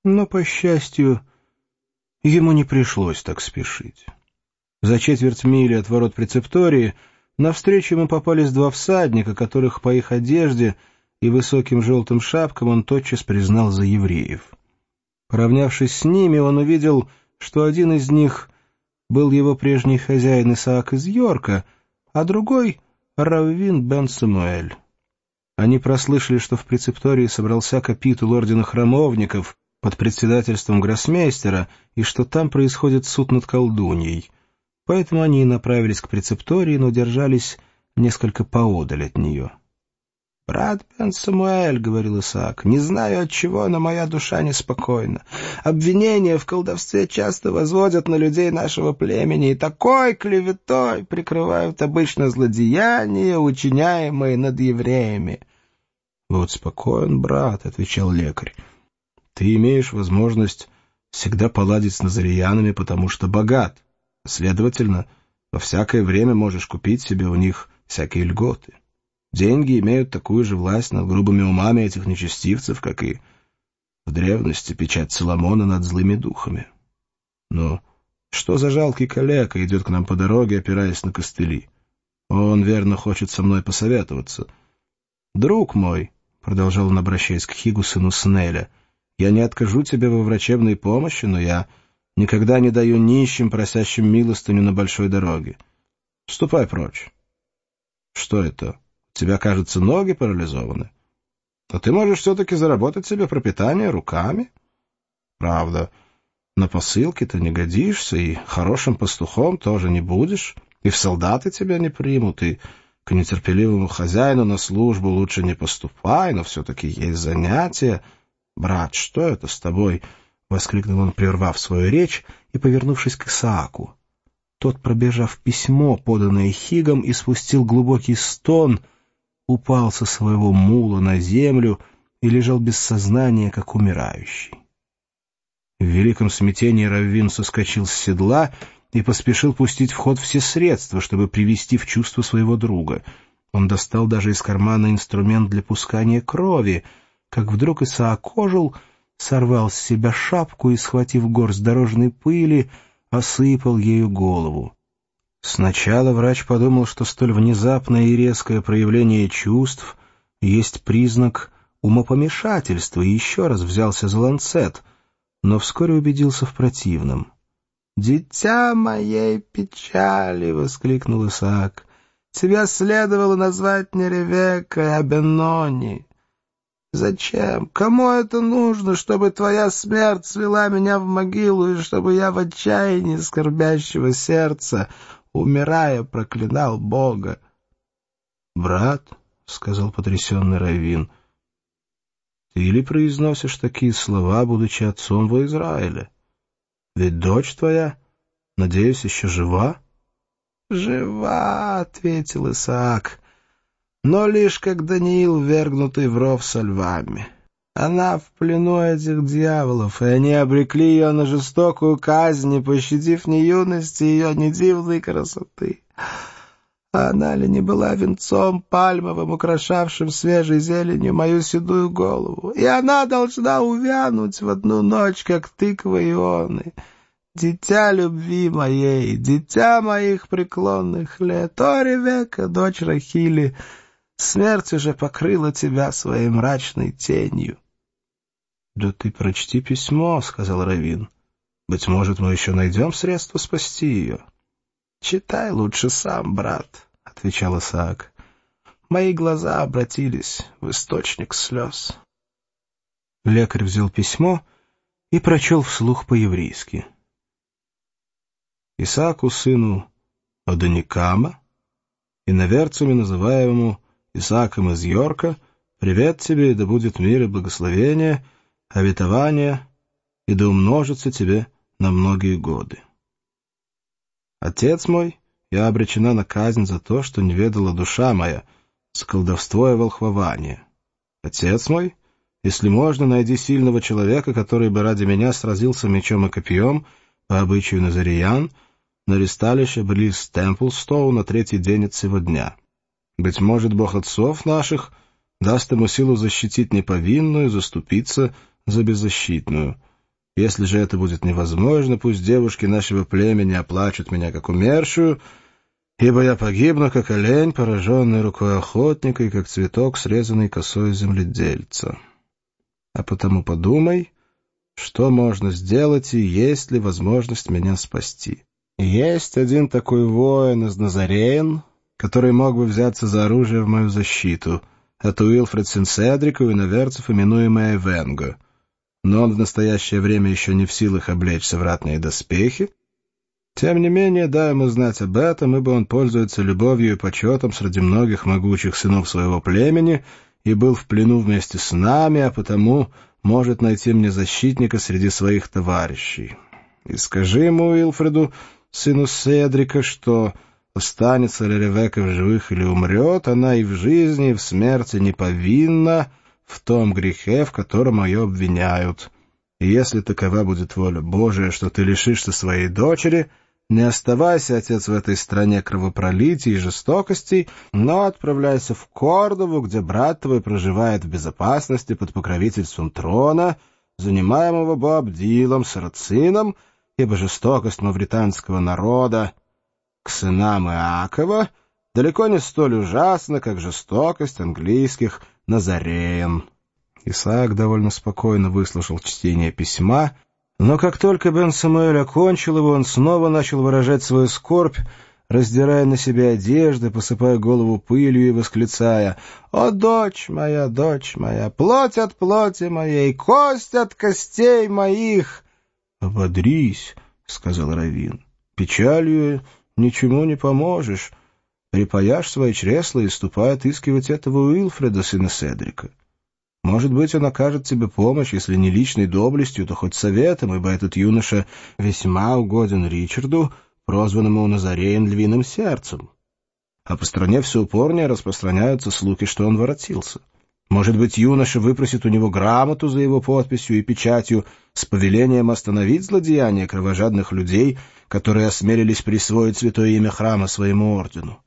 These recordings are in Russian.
Но, по счастью, ему не пришлось так спешить. За четверть мили от ворот прецептории навстречу ему попались два всадника, которых по их одежде и высоким желтым шапкам он тотчас признал за евреев. Поравнявшись с ними, он увидел, что один из них был его прежний хозяин Исаак из Йорка, а другой — раввин бен Самуэль. Они прослышали, что в прецептории собрался капитул ордена храмовников под председательством гроссмейстера и что там происходит суд над колдуньей. Поэтому они и направились к прецептории, но держались несколько поодаль от нее. «Брат бен Самуэль, — говорил Исаак, — не знаю от чего, но моя душа неспокойна. Обвинения в колдовстве часто возводят на людей нашего племени и такой клеветой прикрывают обычно злодеяния, учиняемые над евреями». «Вот спокоен, брат, — отвечал лекарь, — ты имеешь возможность всегда поладить с назареянами, потому что богат. Следовательно, во всякое время можешь купить себе у них всякие льготы. Деньги имеют такую же власть над грубыми умами этих нечестивцев, как и в древности печать Соломона над злыми духами. Но что за жалкий калека идет к нам по дороге, опираясь на костыли? Он, верно, хочет со мной посоветоваться. Друг мой, — продолжал он, обращаясь к Хигу, сыну Снеля, — я не откажу тебе во врачебной помощи, но я никогда не даю нищим, просящим милостыню на большой дороге. Ступай прочь. Что это? У тебя, кажется, ноги парализованы. А ты можешь все-таки заработать себе пропитание руками? Правда, на посылке ты не годишься, и хорошим пастухом тоже не будешь, и в солдаты тебя не примут, и к нетерпеливому хозяину на службу лучше не поступай, но все-таки есть занятия. Брат, что это с тобой? — воскликнул он, прервав свою речь и повернувшись к Исааку. Тот, пробежав письмо, поданное Хигом, и спустил глубокий стон, упал со своего мула на землю и лежал без сознания, как умирающий. В великом смятении раввин соскочил с седла и поспешил пустить в ход все средства, чтобы привести в чувство своего друга. Он достал даже из кармана инструмент для пускания крови, как вдруг Исаак ожил, сорвал с себя шапку и, схватив горсть дорожной пыли, осыпал ею голову. Сначала врач подумал, что столь внезапное и резкое проявление чувств есть признак умопомешательства, и еще раз взялся за ланцет, но вскоре убедился в противном. «Дитя моей печали!» — воскликнул Исаак. «Тебя следовало назвать не Ревеккой, а Беннони. Зачем? Кому это нужно, чтобы твоя смерть свела меня в могилу, и чтобы я в отчаянии скорбящего сердца, умирая, проклинал Бога?» «Брат, — сказал потрясенный раввин, — ты ли произносишь такие слова, будучи отцом во Израиле? Ведь дочь твоя, надеюсь, еще жива?» «Жива, — ответил Исаак, — но лишь как Даниил, ввергнутый в ров со львами. Она в плену этих дьяволов, и они обрекли ее на жестокую казнь, не пощадив ни юности ее, ни дивной красоты. А она ли не была венцом пальмовым, украшавшим свежей зеленью мою седую голову? И она должна увянуть в одну ночь, как тыква Ионы. Дитя любви моей, дитя моих преклонных лет, о, Ревекка, дочь Рахили, смерть уже покрыла тебя своей мрачной тенью». «Да ты прочти письмо, — сказал раввин. — Быть может, мы еще найдем средства спасти ее». «Читай лучше сам, брат, — отвечал Исаак. Мои глаза обратились в источник слез». Лекарь взял письмо и прочел вслух по-еврейски. Исааку, сыну Адоникама, иноверцами называемому Исааком из Йорка, привет тебе, и да будет мир и благословение, обетование, и да умножится тебе на многие годы. Отец мой, я обречена на казнь за то, что не ведала душа моя, за колдовство и волхвование. Отец мой, если можно, найди сильного человека, который бы ради меня сразился мечом и копьем, по обычаю назариян, на ристалище близ Темплстоу на третий день от сего дня. Быть может, Бог отцов наших даст ему силу защитить неповинную, заступиться за беззащитную. Если же это будет невозможно, пусть девушки нашего племени оплачут меня как умершую, ибо я погибну, как олень, пораженный рукой охотника, и как цветок, срезанный косой земледельца. А потому подумай, что можно сделать и есть ли возможность меня спасти. Есть один такой воин из Назареен, который мог бы взяться за оружие в мою защиту. Это Уилфред сын Седрика, иноверцев, именуемый Айвенго. Но он в настоящее время еще не в силах облечься в ратные доспехи. Тем не менее, дай ему знать об этом, ибо он пользуется любовью и почетом среди многих могучих сынов своего племени и был в плену вместе с нами, а потому может найти мне защитника среди своих товарищей. И скажи ему, Уилфреду, сыну Седрика, что останется ли Ревекка в живых или умрет, она и в жизни, и в смерти не повинна в том грехе, в котором ее обвиняют. И если такова будет воля Божия, что ты лишишься своей дочери, не оставайся, отец, в этой стране кровопролитий и жестокостей, но отправляйся в Кордову, где брат твой проживает в безопасности под покровительством трона, занимаемого Боабдилом, сарацином, ибо жестокость мавританского народа к сынам Иакова далеко не столь ужасна, как жестокость английских Назареен. Исаак довольно спокойно выслушал чтение письма, но как только бен Самуэль окончил его, он снова начал выражать свою скорбь, раздирая на себе одежды, посыпая голову пылью и восклицая: «О, дочь моя, плоть от плоти моей, кость от костей моих!» «Ободрись», — сказал раввин, — «печалью ничему не поможешь. Припаяшь свои чресла и ступай отыскивать этого Уилфреда, сына Седрика. Может быть, он окажет тебе помощь, если не личной доблестью, то хоть советом, ибо этот юноша весьма угоден Ричарду, прозванному у Назареен львиным сердцем. А по стране все упорнее распространяются слухи, что он воротился. Может быть, юноша выпросит у него грамоту за его подписью и печатью с повелением остановить злодеяния кровожадных людей, которые осмелились присвоить святое имя храма своему ордену.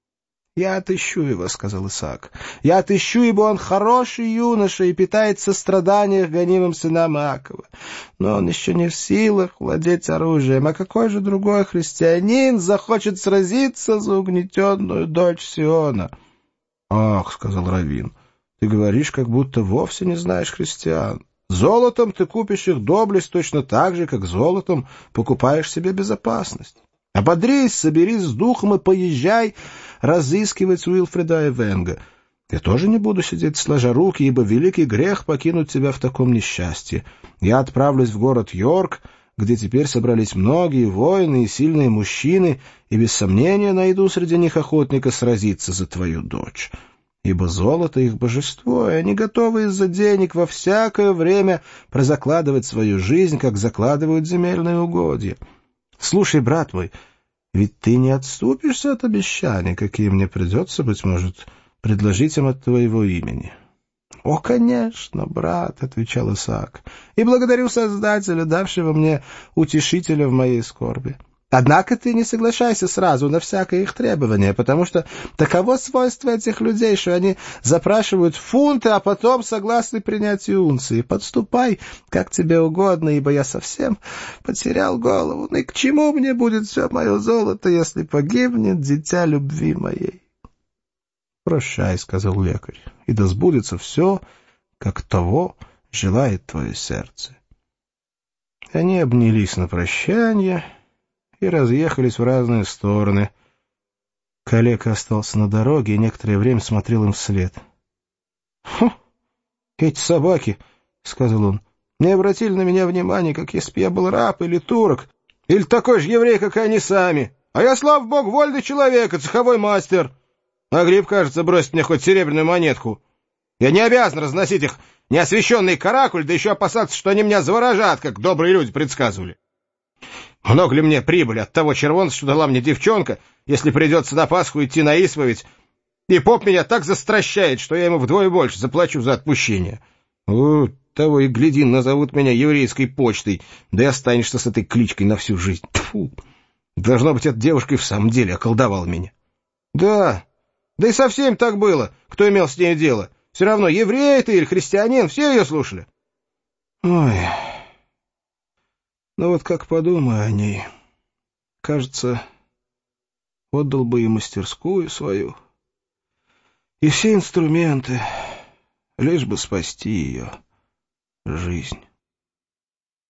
«Я отыщу его», — сказал Исаак. «Я отыщу, ибо он хороший юноша и питает сострадание к гонимым сынам Иакова. Но он еще не в силах владеть оружием. А какой же другой христианин захочет сразиться за угнетенную дочь Сиона?» «Ах», — сказал раввин, — «ты говоришь, как будто вовсе не знаешь христиан. Золотом ты купишь их доблесть точно так же, как золотом покупаешь себе безопасность. Ободрись, соберись с духом и поезжай разыскивать Уилфреда Айвенго. Я тоже не буду сидеть сложа руки, ибо великий грех покинуть тебя в таком несчастье. Я отправлюсь в город Йорк, где теперь собрались многие воины и сильные мужчины, и без сомнения найду среди них охотника сразиться за твою дочь. Ибо золото их божество, и они готовы из-за денег во всякое время прозакладывать свою жизнь, как закладывают земельные угодья. Слушай, брат мой, ведь ты не отступишься от обещаний, какие мне придется, быть может, предложить им от твоего имени». «О, конечно, брат», — отвечал Исаак, — «и благодарю Создателя, давшего мне утешителя в моей скорби. Однако ты не соглашайся сразу на всякое их требование, потому что таково свойство этих людей, что они запрашивают фунты, а потом согласны принять и унции. Подступай, как тебе угодно, ибо я совсем потерял голову. Ну и к чему мне будет все мое золото, если погибнет дитя любви моей?» «Прощай», — сказал лекарь, — «и да сбудется все, как того желает твое сердце». Они обнялись на прощание и разъехались в разные стороны. Калека остался на дороге и некоторое время смотрел им вслед. «Хм, эти собаки», — сказал он, — «не обратили на меня внимания, как если бы я был раб или турок, или такой же еврей, как и они сами. А я, слава богу, вольный человек и цеховой мастер. А Гриб, кажется, бросит мне хоть серебряную монетку. Я не обязан разносить их неосвященный каракуль, да еще опасаться, что они меня заворожат, как добрые люди предсказывали. Много ли мне прибыли от того червонца, что дала мне девчонка, если придется на Пасху идти на исповедь, и поп меня так застращает, что я ему вдвое больше заплачу за отпущение? Вот того и гляди, назовут меня еврейской почтой, да и останешься с этой кличкой на всю жизнь. Тьфу! Должно быть, эта девушка и в самом деле околдовала меня. Да и со всеми так было, кто имел с ней дело. Все равно, еврей ты или христианин, все ее слушали. Ой... Но вот как подумаю о ней, кажется, отдал бы и мастерскую свою, и все инструменты, лишь бы спасти ее жизнь».